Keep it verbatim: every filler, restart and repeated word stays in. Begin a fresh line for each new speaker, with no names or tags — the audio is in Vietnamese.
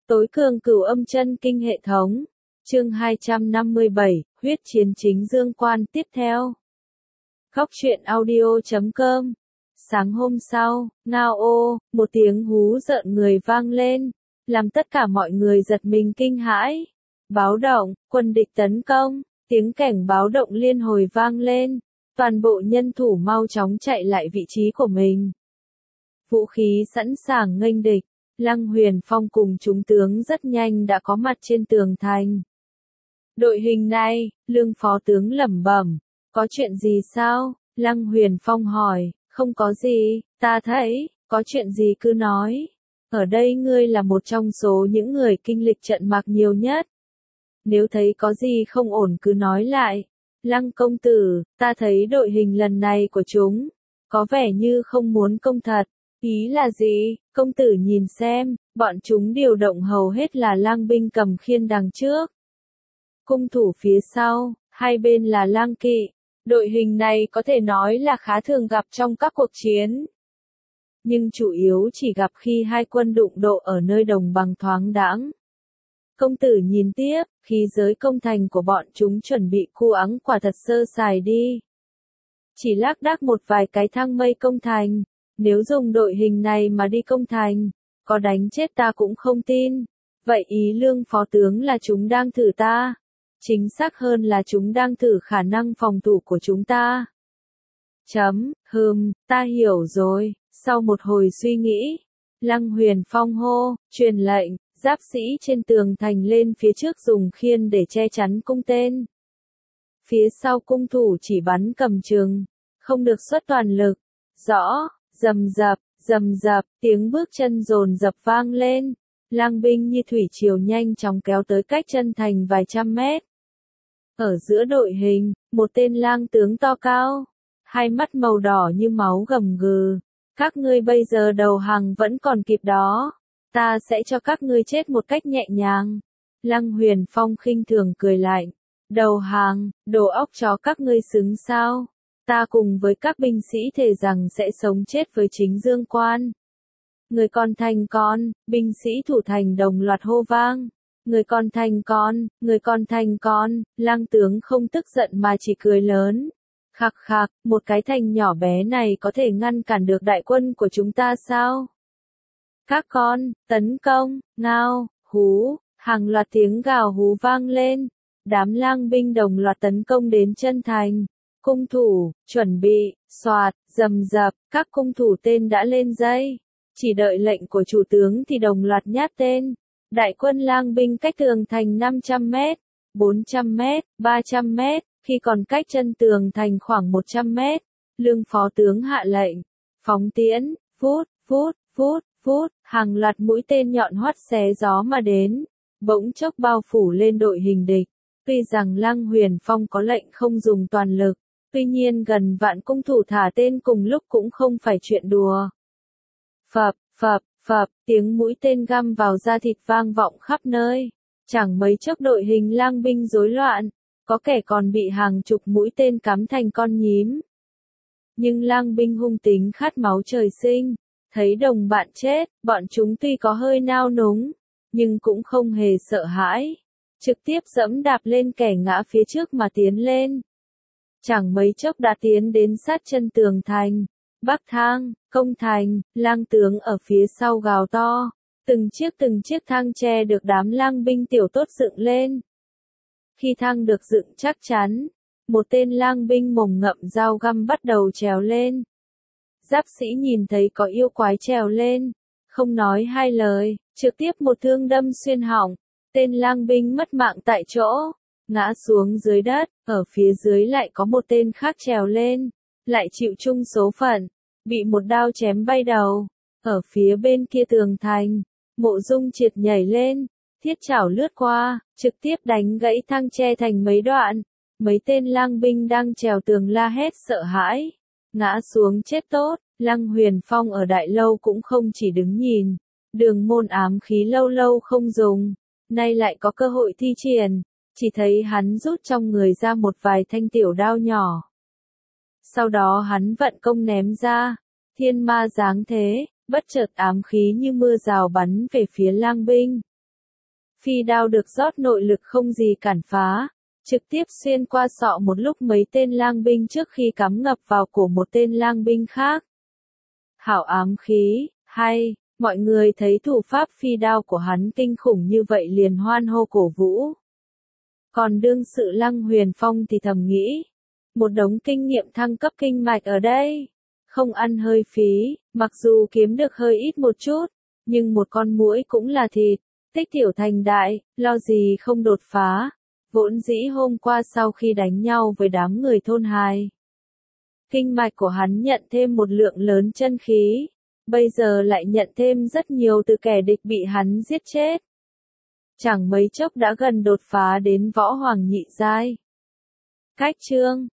Tối cường cửu âm chân kinh hệ thống. Chương hai trăm năm mươi bảy, huyết chiến chính dương quan tiếp theo. Góc truyện audio chấm com. Sáng hôm sau, ngao ô, một tiếng hú rợn người vang lên, làm tất cả mọi người giật mình kinh hãi. Báo động, quân địch tấn công, tiếng cảnh báo động liên hồi vang lên, toàn bộ nhân thủ mau chóng chạy lại vị trí của mình. Vũ khí sẵn sàng nghênh địch. Lăng Huyền Phong cùng chúng tướng rất nhanh đã có mặt trên tường thành. Đội hình này, Lương phó tướng lẩm bẩm, có chuyện gì sao? Lăng Huyền Phong hỏi, không có gì, ta thấy, có chuyện gì cứ nói. Ở đây ngươi là một trong số những người kinh lịch trận mạc nhiều nhất. Nếu thấy có gì không ổn cứ nói lại. Lăng công tử, ta thấy đội hình lần này của chúng, có vẻ như không muốn công thật. Ý là gì? Công tử nhìn xem, bọn chúng điều động hầu hết là lang binh cầm khiên đằng trước. Cung thủ phía sau, hai bên là lang kỵ. Đội hình này có thể nói là khá thường gặp trong các cuộc chiến. Nhưng chủ yếu chỉ gặp khi hai quân đụng độ ở nơi đồng bằng thoáng đãng. Công tử nhìn tiếp, khí giới công thành của bọn chúng chuẩn bị cu ắng quả thật sơ sài đi. Chỉ lác đác một vài cái thang mây công thành. Nếu dùng đội hình này mà đi công thành, có đánh chết ta cũng không tin. Vậy ý Lương phó tướng là chúng đang thử ta. Chính xác hơn là chúng đang thử khả năng phòng thủ của chúng ta. Chấm, hừm, ta hiểu rồi. Sau một hồi suy nghĩ, Lăng Huyền Phong hô, truyền lệnh, giáp sĩ trên tường thành lên phía trước dùng khiên để che chắn cung tên. Phía sau cung thủ chỉ bắn cầm chừng, không được xuất toàn lực. Rõ. Rầm rập, rầm rập, tiếng bước chân dồn dập vang lên. Lang binh như thủy triều nhanh chóng kéo tới cách chân thành vài trăm mét. Ở giữa đội hình, một tên lang tướng to cao, hai mắt màu đỏ như máu gầm gừ. Các ngươi bây giờ đầu hàng vẫn còn kịp đó. Ta sẽ cho các ngươi chết một cách nhẹ nhàng. Lăng Huyền Phong khinh thường cười lạnh. Đầu hàng, đồ óc chó các ngươi xứng sao? Ta cùng với các binh sĩ thề rằng sẽ sống chết với chính dương quan. Người con thành con, binh sĩ thủ thành đồng loạt hô vang. Người con thành con, người con thành con, lang tướng không tức giận mà chỉ cười lớn. Khạc khạc, một cái thành nhỏ bé này có thể ngăn cản được đại quân của chúng ta sao? Các con, tấn công, ngao, hú, hàng loạt tiếng gào hú vang lên. Đám lang binh đồng loạt tấn công đến chân thành. Cung thủ, chuẩn bị, soạt, rầm rập, các cung thủ tên đã lên dây. Chỉ đợi lệnh của chủ tướng thì đồng loạt nhát tên. Đại quân lang binh cách tường thành năm trăm mét, bốn trăm mét, ba trăm mét, khi còn cách chân tường thành khoảng một trăm mét. Lương phó tướng hạ lệnh, phóng tiễn, phút, phút, phút, phút, hàng loạt mũi tên nhọn hoắt xé gió mà đến. Bỗng chốc bao phủ lên đội hình địch. Tuy rằng Lăng Huyền Phong có lệnh không dùng toàn lực. Tuy nhiên gần vạn cung thủ thả tên cùng lúc cũng không phải chuyện đùa. Phập, phập, phập, tiếng mũi tên găm vào da thịt vang vọng khắp nơi. Chẳng mấy chốc đội hình lang binh rối loạn, có kẻ còn bị hàng chục mũi tên cắm thành con nhím. Nhưng lang binh hung tính khát máu trời sinh, thấy đồng bạn chết, bọn chúng tuy có hơi nao núng, nhưng cũng không hề sợ hãi. Trực tiếp giẫm đạp lên kẻ ngã phía trước mà tiến lên. Chẳng mấy chốc đã tiến đến sát chân tường thành. Bắc thang, công thành, lang tướng ở phía sau gào to. Từng chiếc từng chiếc thang tre được đám lang binh tiểu tốt dựng lên. Khi thang được dựng chắc chắn, một tên lang binh mồm ngậm dao găm bắt đầu trèo lên. Giáp sĩ nhìn thấy có yêu quái trèo lên, không nói hai lời, trực tiếp một thương đâm xuyên họng. Tên lang binh mất mạng tại chỗ. Ngã xuống dưới đất, ở phía dưới lại có một tên khác trèo lên, lại chịu chung số phận, bị một đao chém bay đầu. Ở phía bên kia tường thành, Mộ Dung Triệt nhảy lên, thiết chảo lướt qua, trực tiếp đánh gãy thang tre thành mấy đoạn. Mấy tên lang binh đang trèo tường la hét sợ hãi, ngã xuống chết tốt. Lăng Huyền Phong ở đại lâu cũng không chỉ đứng nhìn, đường môn ám khí lâu lâu không dùng, nay lại có cơ hội thi triển. Chỉ thấy hắn rút trong người ra một vài thanh tiểu đao nhỏ. Sau đó hắn vận công ném ra, thiên ma giáng thế, bất chợt ám khí như mưa rào bắn về phía lang binh. Phi đao được rót nội lực không gì cản phá, trực tiếp xuyên qua sọ một lúc mấy tên lang binh trước khi cắm ngập vào cổ một tên lang binh khác. Hảo ám khí, hay, mọi người thấy thủ pháp phi đao của hắn kinh khủng như vậy liền hoan hô cổ vũ. Còn đương sự Lăng Huyền Phong thì thầm nghĩ, một đống kinh nghiệm thăng cấp kinh mạch ở đây, không ăn hơi phí, mặc dù kiếm được hơi ít một chút, nhưng một con muỗi cũng là thịt, tích tiểu thành đại, lo gì không đột phá. Vốn dĩ hôm qua sau khi đánh nhau với đám người thôn Hai, kinh mạch của hắn nhận thêm một lượng lớn chân khí, bây giờ lại nhận thêm rất nhiều từ kẻ địch bị hắn giết chết. Chẳng mấy chốc đã gần đột phá đến võ hoàng nhị giai. Cách chương